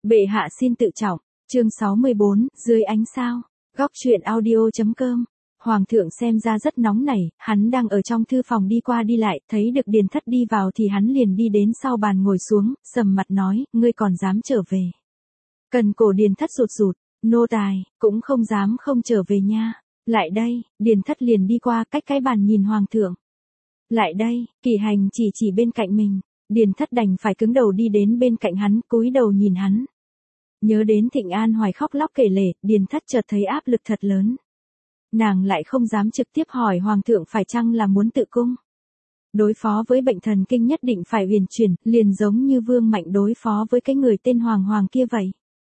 Bệ hạ xin tự trọng. Chương 64, dưới ánh sao. Góc truyện audio.com. Hoàng thượng xem ra rất nóng nảy, hắn đang ở trong thư phòng đi qua đi lại, thấy được Điền Thất đi vào thì hắn liền đi đến sau bàn ngồi xuống, sầm mặt nói, ngươi còn dám trở về. Cần cổ Điền Thất rụt rụt, nô tài, cũng không dám không trở về nha. Lại đây, Điền Thất liền đi qua cách cái bàn nhìn Hoàng thượng. Lại đây, Kỷ Hành chỉ bên cạnh mình, Điền Thất đành phải cứng đầu đi đến bên cạnh hắn, cúi đầu nhìn hắn. Nhớ đến Thịnh An Hoài khóc lóc kể lể, Điền Thất chợt thấy áp lực thật lớn. Nàng lại không dám trực tiếp hỏi Hoàng thượng phải chăng là muốn tự cung. Đối phó với bệnh thần kinh nhất định phải huyền chuyển, liền giống như Vương Mạnh đối phó với cái người tên Hoàng kia vậy.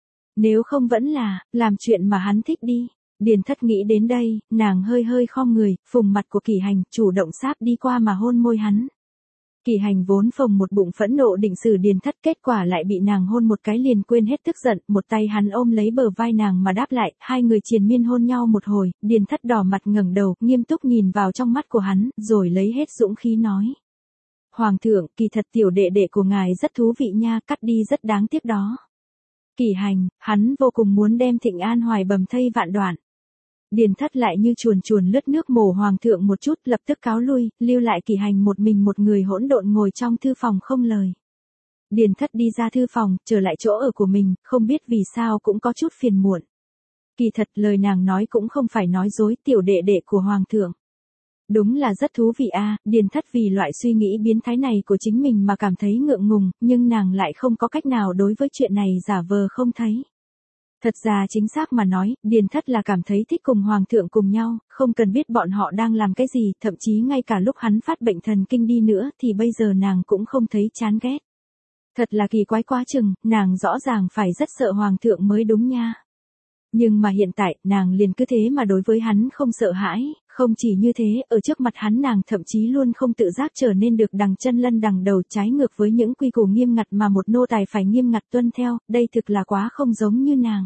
Nếu không vẫn là, làm chuyện mà hắn thích đi. Điền Thất nghĩ đến đây, nàng hơi khom người, phùng mặt của Kỷ Hành, chủ động sáp đi qua mà hôn môi hắn. Kỷ Hành vốn phồng một bụng phẫn nộ định xử Điền Thất, kết quả lại bị nàng hôn một cái liền quên hết tức giận, một tay hắn ôm lấy bờ vai nàng mà đáp lại, hai người triền miên hôn nhau một hồi, Điền Thất đỏ mặt ngẩng đầu, nghiêm túc nhìn vào trong mắt của hắn, rồi lấy hết dũng khí nói. Hoàng thượng, kỳ thật tiểu đệ đệ của ngài rất thú vị nha, cắt đi rất đáng tiếc đó. Kỷ Hành, hắn vô cùng muốn đem Thịnh An Hoài bầm thây vạn đoạn. Điền Thất lại như chuồn lướt nước mổ Hoàng thượng một chút, lập tức cáo lui, lưu lại Kỷ Hành một mình một người hỗn độn ngồi trong thư phòng không lời. Điền Thất đi ra thư phòng, trở lại chỗ ở của mình, không biết vì sao cũng có chút phiền muộn. Kỳ thật lời nàng nói cũng không phải nói dối, tiểu đệ đệ của Hoàng thượng. Đúng là rất thú vị a. Điền Thất vì loại suy nghĩ biến thái này của chính mình mà cảm thấy ngượng ngùng, nhưng nàng lại không có cách nào đối với chuyện này giả vờ không thấy. Thật ra chính xác mà nói, Điền Thất là cảm thấy thích cùng Hoàng thượng cùng nhau, không cần biết bọn họ đang làm cái gì, thậm chí ngay cả lúc hắn phát bệnh thần kinh đi nữa thì bây giờ nàng cũng không thấy chán ghét. Thật là kỳ quái quá chừng, nàng rõ ràng phải rất sợ Hoàng thượng mới đúng nha. Nhưng mà hiện tại, nàng liền cứ thế mà đối với hắn không sợ hãi, không chỉ như thế, ở trước mặt hắn nàng thậm chí luôn không tự giác trở nên được đằng chân lân đằng đầu, trái ngược với những quy củ nghiêm ngặt mà một nô tài phải nghiêm ngặt tuân theo, đây thực là quá không giống như nàng.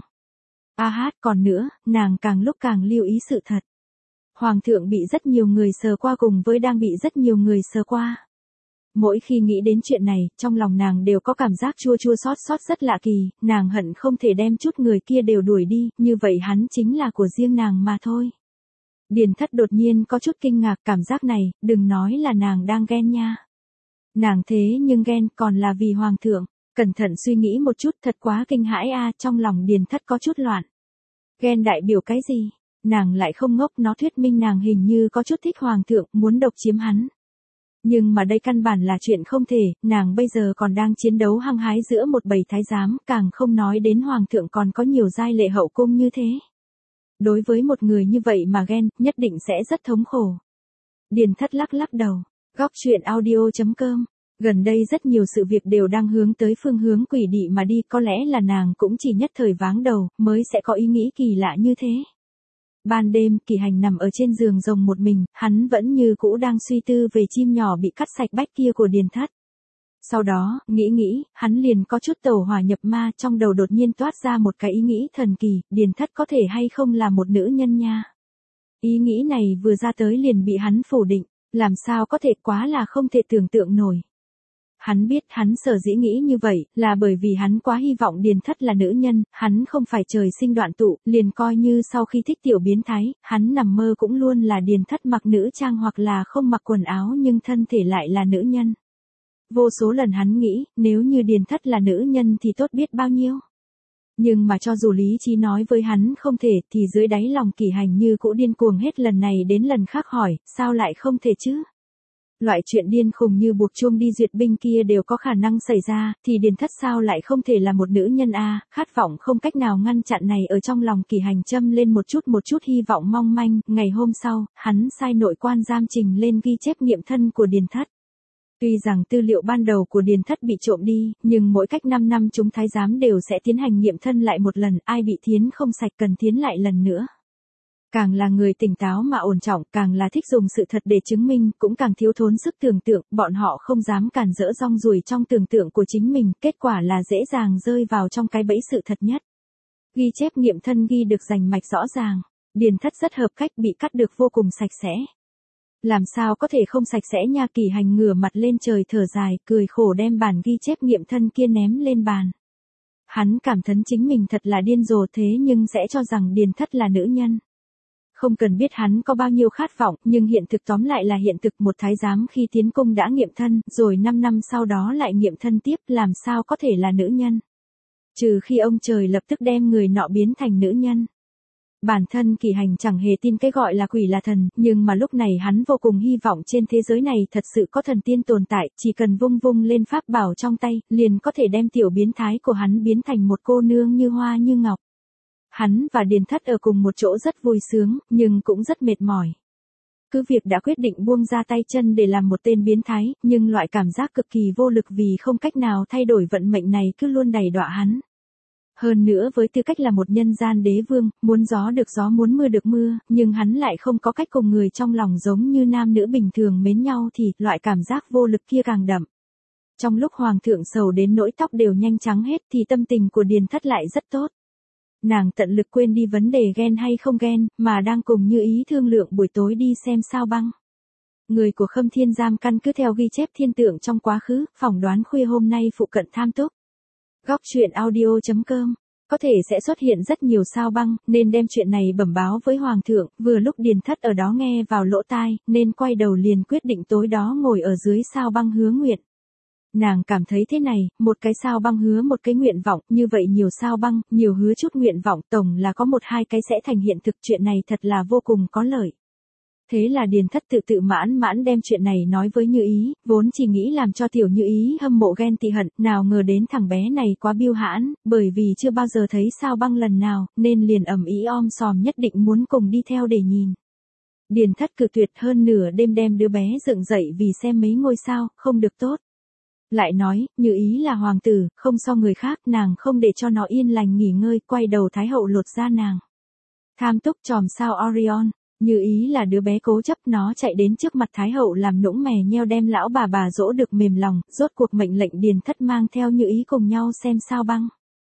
Còn nữa, nàng càng lúc càng lưu ý sự thật. Hoàng thượng bị rất nhiều người sờ qua cùng với đang bị rất nhiều người sờ qua. Mỗi khi nghĩ đến chuyện này, trong lòng nàng đều có cảm giác chua xót rất lạ kỳ, nàng hận không thể đem chút người kia đều đuổi đi, như vậy hắn chính là của riêng nàng mà thôi. Điền Thất đột nhiên có chút kinh ngạc, cảm giác này, đừng nói là nàng đang ghen nha. Nàng thế nhưng ghen còn là vì Hoàng thượng. Cẩn thận suy nghĩ một chút, thật quá kinh hãi a. Trong lòng Điền Thất có chút loạn. Ghen đại biểu cái gì? Nàng lại không ngốc, nó thuyết minh nàng hình như có chút thích Hoàng thượng, muốn độc chiếm hắn. Nhưng mà đây căn bản là chuyện không thể, nàng bây giờ còn đang chiến đấu hăng hái giữa một bầy thái giám, càng không nói đến Hoàng thượng còn có nhiều giai lệ hậu cung như thế. Đối với một người như vậy mà ghen, nhất định sẽ rất thống khổ. Điền Thất lắc đầu. Góc truyện audio.com. Gần đây rất nhiều sự việc đều đang hướng tới phương hướng quỷ dị mà đi, có lẽ là nàng cũng chỉ nhất thời váng đầu, mới sẽ có ý nghĩ kỳ lạ như thế. Ban đêm, Kỷ Hành nằm ở trên giường rồng một mình, hắn vẫn như cũ đang suy tư về chim nhỏ bị cắt sạch bách kia của Điền Thất. Sau đó, nghĩ, hắn liền có chút tẩu hỏa nhập ma, trong đầu đột nhiên toát ra một cái ý nghĩ thần kỳ, Điền Thất có thể hay không là một nữ nhân nha. Ý nghĩ này vừa ra tới liền bị hắn phủ định, làm sao có thể, quá là không thể tưởng tượng nổi. Hắn biết hắn sở dĩ nghĩ như vậy, là bởi vì hắn quá hy vọng Điền Thất là nữ nhân, hắn không phải trời sinh đoạn tụ, liền coi như sau khi thích tiểu biến thái, hắn nằm mơ cũng luôn là Điền Thất mặc nữ trang hoặc là không mặc quần áo nhưng thân thể lại là nữ nhân. Vô số lần hắn nghĩ, nếu như Điền Thất là nữ nhân thì tốt biết bao nhiêu. Nhưng mà cho dù lý trí nói với hắn không thể, thì dưới đáy lòng Kỷ Hành như cũ điên cuồng hết lần này đến lần khác hỏi, sao lại không thể chứ? Loại chuyện điên khùng như buộc chuông đi duyệt binh kia đều có khả năng xảy ra, thì Điền Thất sao lại không thể là một nữ nhân a? Khát vọng không cách nào ngăn chặn này ở trong lòng Kỷ Hành châm lên một chút hy vọng mong manh. Ngày hôm sau, hắn sai nội quan giam trình lên ghi chép nghiệm thân của Điền Thất. Tuy rằng tư liệu ban đầu của Điền Thất bị trộm đi, nhưng mỗi cách 5 năm chúng thái giám đều sẽ tiến hành nghiệm thân lại một lần, ai bị thiến không sạch cần thiến lại lần nữa. Càng là người tỉnh táo mà ổn trọng, càng là thích dùng sự thật để chứng minh, cũng càng thiếu thốn sức tưởng tượng, bọn họ không dám cản rỡ rong ruổi trong tưởng tượng của chính mình, kết quả là dễ dàng rơi vào trong cái bẫy sự thật nhất. Ghi chép nghiệm thân ghi được rành mạch rõ ràng, Điền Thất rất hợp cách, bị cắt được vô cùng sạch sẽ. Làm sao có thể không sạch sẽ nha? Kỷ Hành ngửa mặt lên trời thở dài, cười khổ đem bản ghi chép nghiệm thân kia ném lên bàn. Hắn cảm thán chính mình thật là điên rồ thế nhưng sẽ cho rằng Điền Thất là nữ nhân. Không cần biết hắn có bao nhiêu khát vọng, nhưng hiện thực tóm lại là hiện thực, một thái giám khi tiến cung đã nghiệm thân, rồi 5 năm sau đó lại nghiệm thân tiếp, làm sao có thể là nữ nhân. Trừ khi ông trời lập tức đem người nọ biến thành nữ nhân. Bản thân Kỳ Hành chẳng hề tin cái gọi là quỷ là thần, nhưng mà lúc này hắn vô cùng hy vọng trên thế giới này thật sự có thần tiên tồn tại, chỉ cần vung vung lên pháp bảo trong tay, liền có thể đem tiểu biến thái của hắn biến thành một cô nương như hoa như ngọc. Hắn và Điền Thất ở cùng một chỗ rất vui sướng, nhưng cũng rất mệt mỏi. Cứ việc đã quyết định buông ra tay chân để làm một tên biến thái, nhưng loại cảm giác cực kỳ vô lực vì không cách nào thay đổi vận mệnh này cứ luôn đày đọa hắn. Hơn nữa với tư cách là một nhân gian đế vương, muốn gió được gió muốn mưa được mưa, nhưng hắn lại không có cách cùng người trong lòng giống như nam nữ bình thường mến nhau thì loại cảm giác vô lực kia càng đậm. Trong lúc hoàng thượng sầu đến nỗi tóc đều nhanh trắng hết thì tâm tình của Điền Thất lại rất tốt. Nàng tận lực quên đi vấn đề ghen hay không ghen, mà đang cùng Như Ý thương lượng buổi tối đi xem sao băng. Người của Khâm Thiên Giam căn cứ theo ghi chép thiên tượng trong quá khứ, phỏng đoán khuya hôm nay phụ cận Tham Túc. Góc truyện audio.com. Có thể sẽ xuất hiện rất nhiều sao băng, nên đem chuyện này bẩm báo với Hoàng thượng, vừa lúc Điền Thất ở đó nghe vào lỗ tai, nên quay đầu liền quyết định tối đó ngồi ở dưới sao băng hứa nguyện. Nàng cảm thấy thế này, một cái sao băng hứa một cái nguyện vọng, như vậy nhiều sao băng, nhiều hứa chút nguyện vọng, tổng là có một hai cái sẽ thành hiện thực, chuyện này thật là vô cùng có lợi. Thế là Điền Thất tự mãn đem chuyện này nói với Như Ý, vốn chỉ nghĩ làm cho tiểu Như Ý hâm mộ ghen tị hận, nào ngờ đến thằng bé này quá biêu hãn, bởi vì chưa bao giờ thấy sao băng lần nào, nên liền ầm ĩ om sòm nhất định muốn cùng đi theo để nhìn. Điền Thất cự tuyệt, hơn nửa đêm đem đứa bé dựng dậy vì xem mấy ngôi sao, không được tốt. Lại nói, Như Ý là hoàng tử, không so người khác, nàng không để cho nó yên lành nghỉ ngơi, quay đầu Thái hậu lột ra nàng. Tham Túc chòm sao Orion, Như Ý là đứa bé cố chấp, nó chạy đến trước mặt Thái hậu làm nũng mè nheo đem lão bà dỗ được mềm lòng, rốt cuộc mệnh lệnh Điền Thất mang theo Như Ý cùng nhau xem sao băng.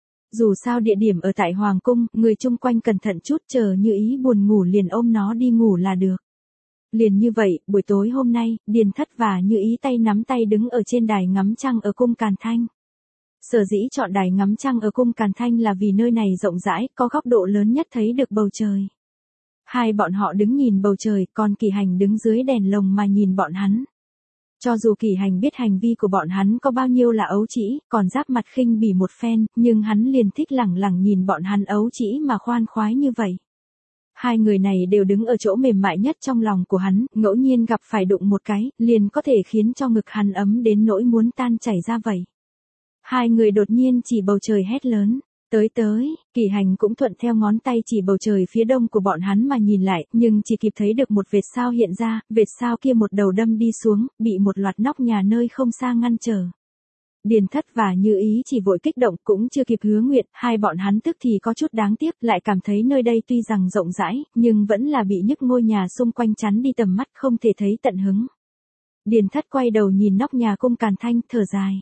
Dù sao địa điểm ở tại hoàng cung, người chung quanh cẩn thận chút, chờ Như Ý buồn ngủ liền ôm nó đi ngủ là được. Liền như vậy, buổi tối hôm nay, Điền Thất và Như Ý tay nắm tay đứng ở trên đài ngắm trăng ở cung Càn Thanh. Sở dĩ chọn đài ngắm trăng ở cung Càn Thanh là vì nơi này rộng rãi, có góc độ lớn nhất thấy được bầu trời. Hai bọn họ đứng nhìn bầu trời, còn Kỳ Hành đứng dưới đèn lồng mà nhìn bọn hắn. Cho dù Kỳ Hành biết hành vi của bọn hắn có bao nhiêu là ấu trĩ, còn giáp mặt khinh bỉ một phen, nhưng hắn liền thích lẳng lặng nhìn bọn hắn ấu trĩ mà khoan khoái như vậy. Hai người này đều đứng ở chỗ mềm mại nhất trong lòng của hắn, ngẫu nhiên gặp phải đụng một cái, liền có thể khiến cho ngực hắn ấm đến nỗi muốn tan chảy ra vậy. Hai người đột nhiên chỉ bầu trời hét lớn. Tới, Kỳ Hành cũng thuận theo ngón tay chỉ bầu trời phía đông của bọn hắn mà nhìn lại, nhưng chỉ kịp thấy được một vệt sao hiện ra, vệt sao kia một đầu đâm đi xuống, bị một loạt nóc nhà nơi không xa ngăn trở. Điền Thất và Như Ý chỉ vội kích động, cũng chưa kịp hứa nguyện, hai bọn hắn tức thì có chút đáng tiếc, lại cảm thấy nơi đây tuy rằng rộng rãi, nhưng vẫn là bị nhức ngôi nhà xung quanh chắn đi tầm mắt, không thể thấy tận hứng. Điền Thất quay đầu nhìn nóc nhà cung Càn Thanh, thở dài.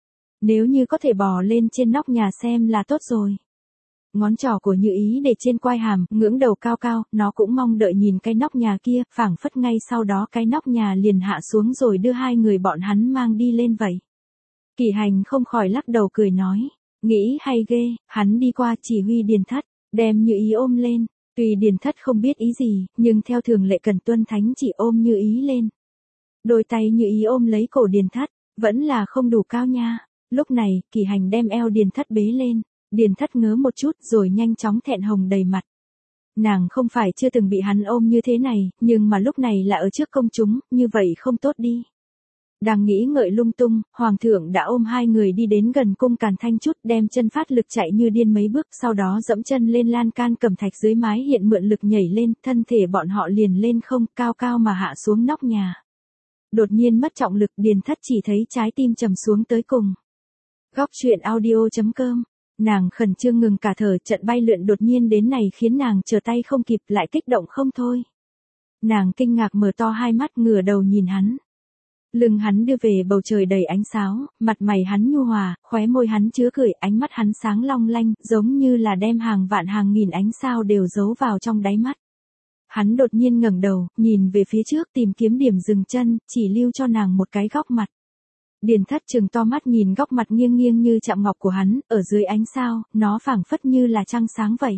Nếu như có thể bò lên trên nóc nhà xem là tốt rồi. Ngón trỏ của Như Ý để trên quai hàm, ngưỡng đầu cao cao, nó cũng mong đợi nhìn cái nóc nhà kia, phảng phất ngay sau đó cái nóc nhà liền hạ xuống rồi đưa hai người bọn hắn mang đi lên vậy. Kỳ Hành không khỏi lắc đầu cười nói, nghĩ hay ghê, hắn đi qua chỉ huy Điền Thất, đem Như Ý ôm lên, tuy Điền Thất không biết ý gì, nhưng theo thường lệ cần tuân thánh chỉ ôm Như Ý lên. Đôi tay Như Ý ôm lấy cổ Điền Thất, vẫn là không đủ cao nha. Lúc này, Kỳ Hành đem eo Điền Thất bế lên, Điền Thất ngớ một chút rồi nhanh chóng thẹn hồng đầy mặt. Nàng không phải chưa từng bị hắn ôm như thế này, nhưng mà lúc này là ở trước công chúng, như vậy không tốt đi. Đang nghĩ ngợi lung tung, Hoàng thượng đã ôm hai người đi đến gần cung Càn Thanh chút, đem chân phát lực chạy như điên mấy bước, sau đó dẫm chân lên lan can cẩm thạch dưới mái hiện mượn lực nhảy lên, thân thể bọn họ liền lên không, cao cao mà hạ xuống nóc nhà. Đột nhiên mất trọng lực, Điền Thất chỉ thấy trái tim trầm xuống tới cùng. Góc truyện audio.com. Nàng khẩn trương ngừng cả thở, trận bay lượn đột nhiên đến này khiến nàng trở tay không kịp, lại kích động không thôi. Nàng kinh ngạc mở to hai mắt, ngửa đầu nhìn hắn. Lưng hắn đưa về bầu trời đầy ánh sáo, mặt mày hắn nhu hòa, khóe môi hắn chứa cười, ánh mắt hắn sáng long lanh, giống như là đem hàng vạn hàng nghìn ánh sao đều giấu vào trong đáy mắt. Hắn đột nhiên ngẩng đầu, nhìn về phía trước tìm kiếm điểm dừng chân, chỉ lưu cho nàng một cái góc mặt. Điền Thất trừng to mắt nhìn góc mặt nghiêng nghiêng như chạm ngọc của hắn, ở dưới ánh sao, nó phảng phất như là trăng sáng vậy.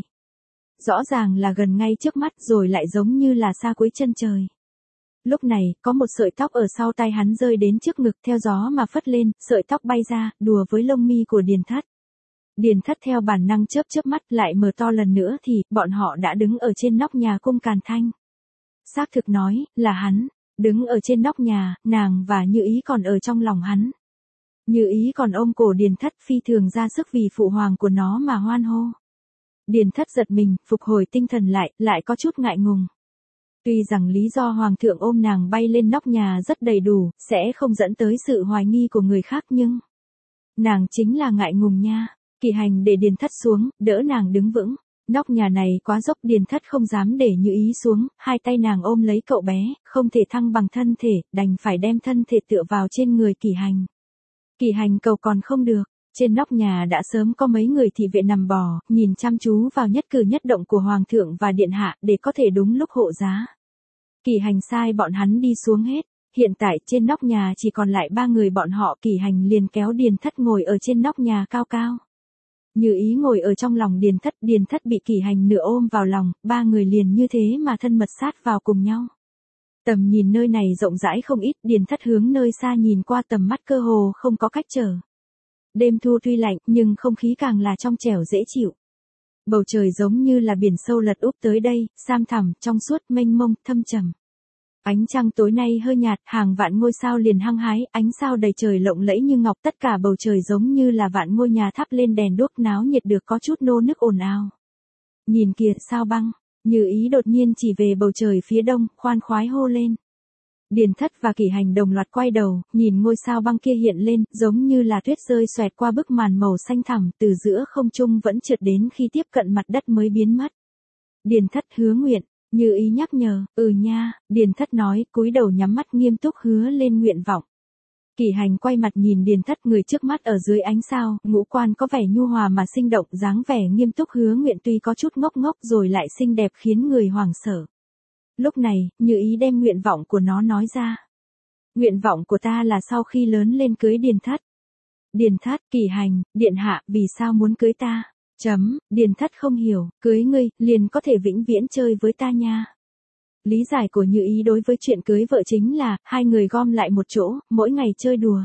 Rõ ràng là gần ngay trước mắt rồi lại giống như là xa cuối chân trời. Lúc này, có một sợi tóc ở sau tay hắn rơi đến trước ngực theo gió mà phất lên, sợi tóc bay ra, đùa với lông mi của Điền Thất. Điền Thất theo bản năng chớp chớp mắt lại mở to lần nữa thì, bọn họ đã đứng ở trên nóc nhà cung Càn Thanh. Xác thực nói, là hắn, đứng ở trên nóc nhà, nàng và Như Ý còn ở trong lòng hắn. Như Ý còn ôm cổ Điền Thất phi thường ra sức vì phụ hoàng của nó mà hoan hô. Điền Thất giật mình, phục hồi tinh thần lại có chút ngại ngùng. Tuy rằng lý do hoàng thượng ôm nàng bay lên nóc nhà rất đầy đủ, sẽ không dẫn tới sự hoài nghi của người khác nhưng... Nàng chính là ngại ngùng nha. Kỳ Hành để Điền Thất xuống, đỡ nàng đứng vững. Nóc nhà này quá dốc, Điền Thất không dám để Như Ý xuống, hai tay nàng ôm lấy cậu bé, không thể thăng bằng thân thể, đành phải đem thân thể tựa vào trên người Kỳ Hành. Kỳ Hành cầu còn không được, trên nóc nhà đã sớm có mấy người thị vệ nằm bò, nhìn chăm chú vào nhất cử nhất động của Hoàng thượng và Điện hạ để có thể đúng lúc hộ giá. Kỳ Hành sai bọn hắn đi xuống hết, hiện tại trên nóc nhà chỉ còn lại 3 người bọn họ. Kỳ Hành liền kéo Điền Thất ngồi ở trên nóc nhà cao cao. Như Ý ngồi ở trong lòng Điền Thất bị Kỳ Hành nửa ôm vào lòng, 3 người liền như thế mà thân mật sát vào cùng nhau. Tầm nhìn nơi này rộng rãi không ít, Điền Thất hướng nơi xa nhìn qua tầm mắt cơ hồ không có cách trở. Đêm thu tuy lạnh, nhưng không khí càng là trong trẻo dễ chịu. Bầu trời giống như là biển sâu lật úp tới đây, sam thẳm, trong suốt, mênh mông, thâm trầm. Ánh trăng tối nay hơi nhạt, hàng vạn ngôi sao liền hăng hái, ánh sao đầy trời lộng lẫy như ngọc, tất cả bầu trời giống như là vạn ngôi nhà thắp lên đèn đuốc náo nhiệt được có chút nô nức ồn ào. Nhìn kìa, sao băng, Như Ý đột nhiên chỉ về bầu trời phía đông, khoan khoái hô lên. Điền Thất và Kỳ Hành đồng loạt quay đầu, nhìn ngôi sao băng kia hiện lên, giống như là tuyết rơi xoẹt qua bức màn màu xanh thẳm, từ giữa không trung vẫn trượt đến khi tiếp cận mặt đất mới biến mất. Điền Thất hứa nguyện, Như Ý nhắc nhở, nha, Điền Thất nói, cúi đầu nhắm mắt nghiêm túc hứa lên nguyện vọng. Kỳ Hành quay mặt nhìn Điền Thất, người trước mắt ở dưới ánh sao, ngũ quan có vẻ nhu hòa mà sinh động, dáng vẻ nghiêm túc hứa nguyện tuy có chút ngốc ngốc rồi lại xinh đẹp khiến người hoảng sợ. Lúc này, Như Ý đem nguyện vọng của nó nói ra. Nguyện vọng của ta là sau khi lớn lên cưới Điền Thất. Điền Thất, Kỳ Hành, điện hạ, vì sao muốn cưới ta? Điền Thất không hiểu, cưới ngươi, liền có thể vĩnh viễn chơi với ta nha. Lý giải của Như Ý đối với chuyện cưới vợ chính là, hai người gom lại một chỗ, mỗi ngày chơi đùa.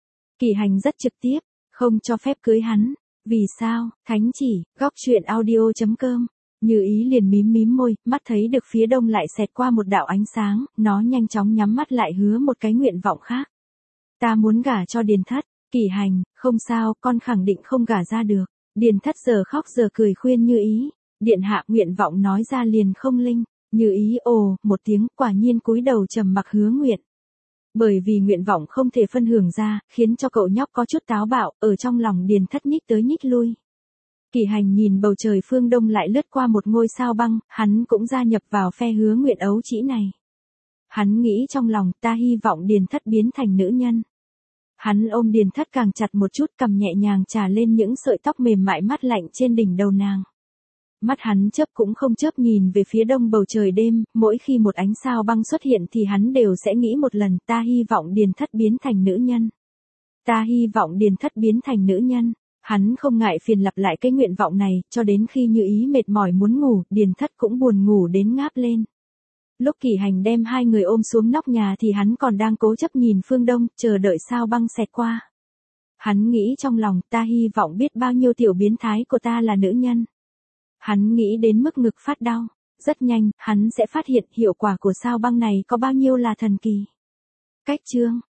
Kỳ Hành rất trực tiếp, không cho phép cưới hắn. Vì sao? Thánh chỉ, góc truyện audio.com. Như Ý liền mím môi, mắt thấy được phía đông lại xẹt qua một đạo ánh sáng, nó nhanh chóng nhắm mắt lại hứa một cái nguyện vọng khác. Ta muốn gả cho Điền Thất. Kỳ Hành, không sao, con khẳng định không gả ra được. Điền Thất giờ khóc giờ cười khuyên Như Ý. Điện hạ, nguyện vọng nói ra liền không linh. Như Ý ồ một tiếng, quả nhiên cúi đầu trầm mặc hứa nguyện. Bởi vì nguyện vọng không thể phân hưởng ra, khiến cho cậu nhóc có chút táo bạo, ở trong lòng Điền Thất nhích tới nhích lui. Kỳ Hành nhìn bầu trời phương đông lại lướt qua một ngôi sao băng, hắn cũng gia nhập vào phe hứa nguyện ấu trĩ này. Hắn nghĩ trong lòng, ta hy vọng Điền Thất biến thành nữ nhân. Hắn ôm Điền Thất càng chặt một chút, cầm nhẹ nhàng trà lên những sợi tóc mềm mại mát lạnh trên đỉnh đầu nàng. Mắt hắn chớp cũng không chớp nhìn về phía đông bầu trời đêm, mỗi khi một ánh sao băng xuất hiện thì hắn đều sẽ nghĩ một lần, ta hy vọng Điền Thất biến thành nữ nhân. Ta hy vọng Điền Thất biến thành nữ nhân. Hắn không ngại phiền lặp lại cái nguyện vọng này, cho đến khi Như Ý mệt mỏi muốn ngủ, Điền Thất cũng buồn ngủ đến ngáp lên. Lúc Kỳ Hành đem hai người ôm xuống nóc nhà thì hắn còn đang cố chấp nhìn phương đông, chờ đợi sao băng xẹt qua. Hắn nghĩ trong lòng, ta hy vọng biết bao nhiêu tiểu biến thái của ta là nữ nhân. Hắn nghĩ đến mức ngực phát đau. Rất nhanh, hắn sẽ phát hiện hiệu quả của sao băng này có bao nhiêu là thần kỳ. Cách chương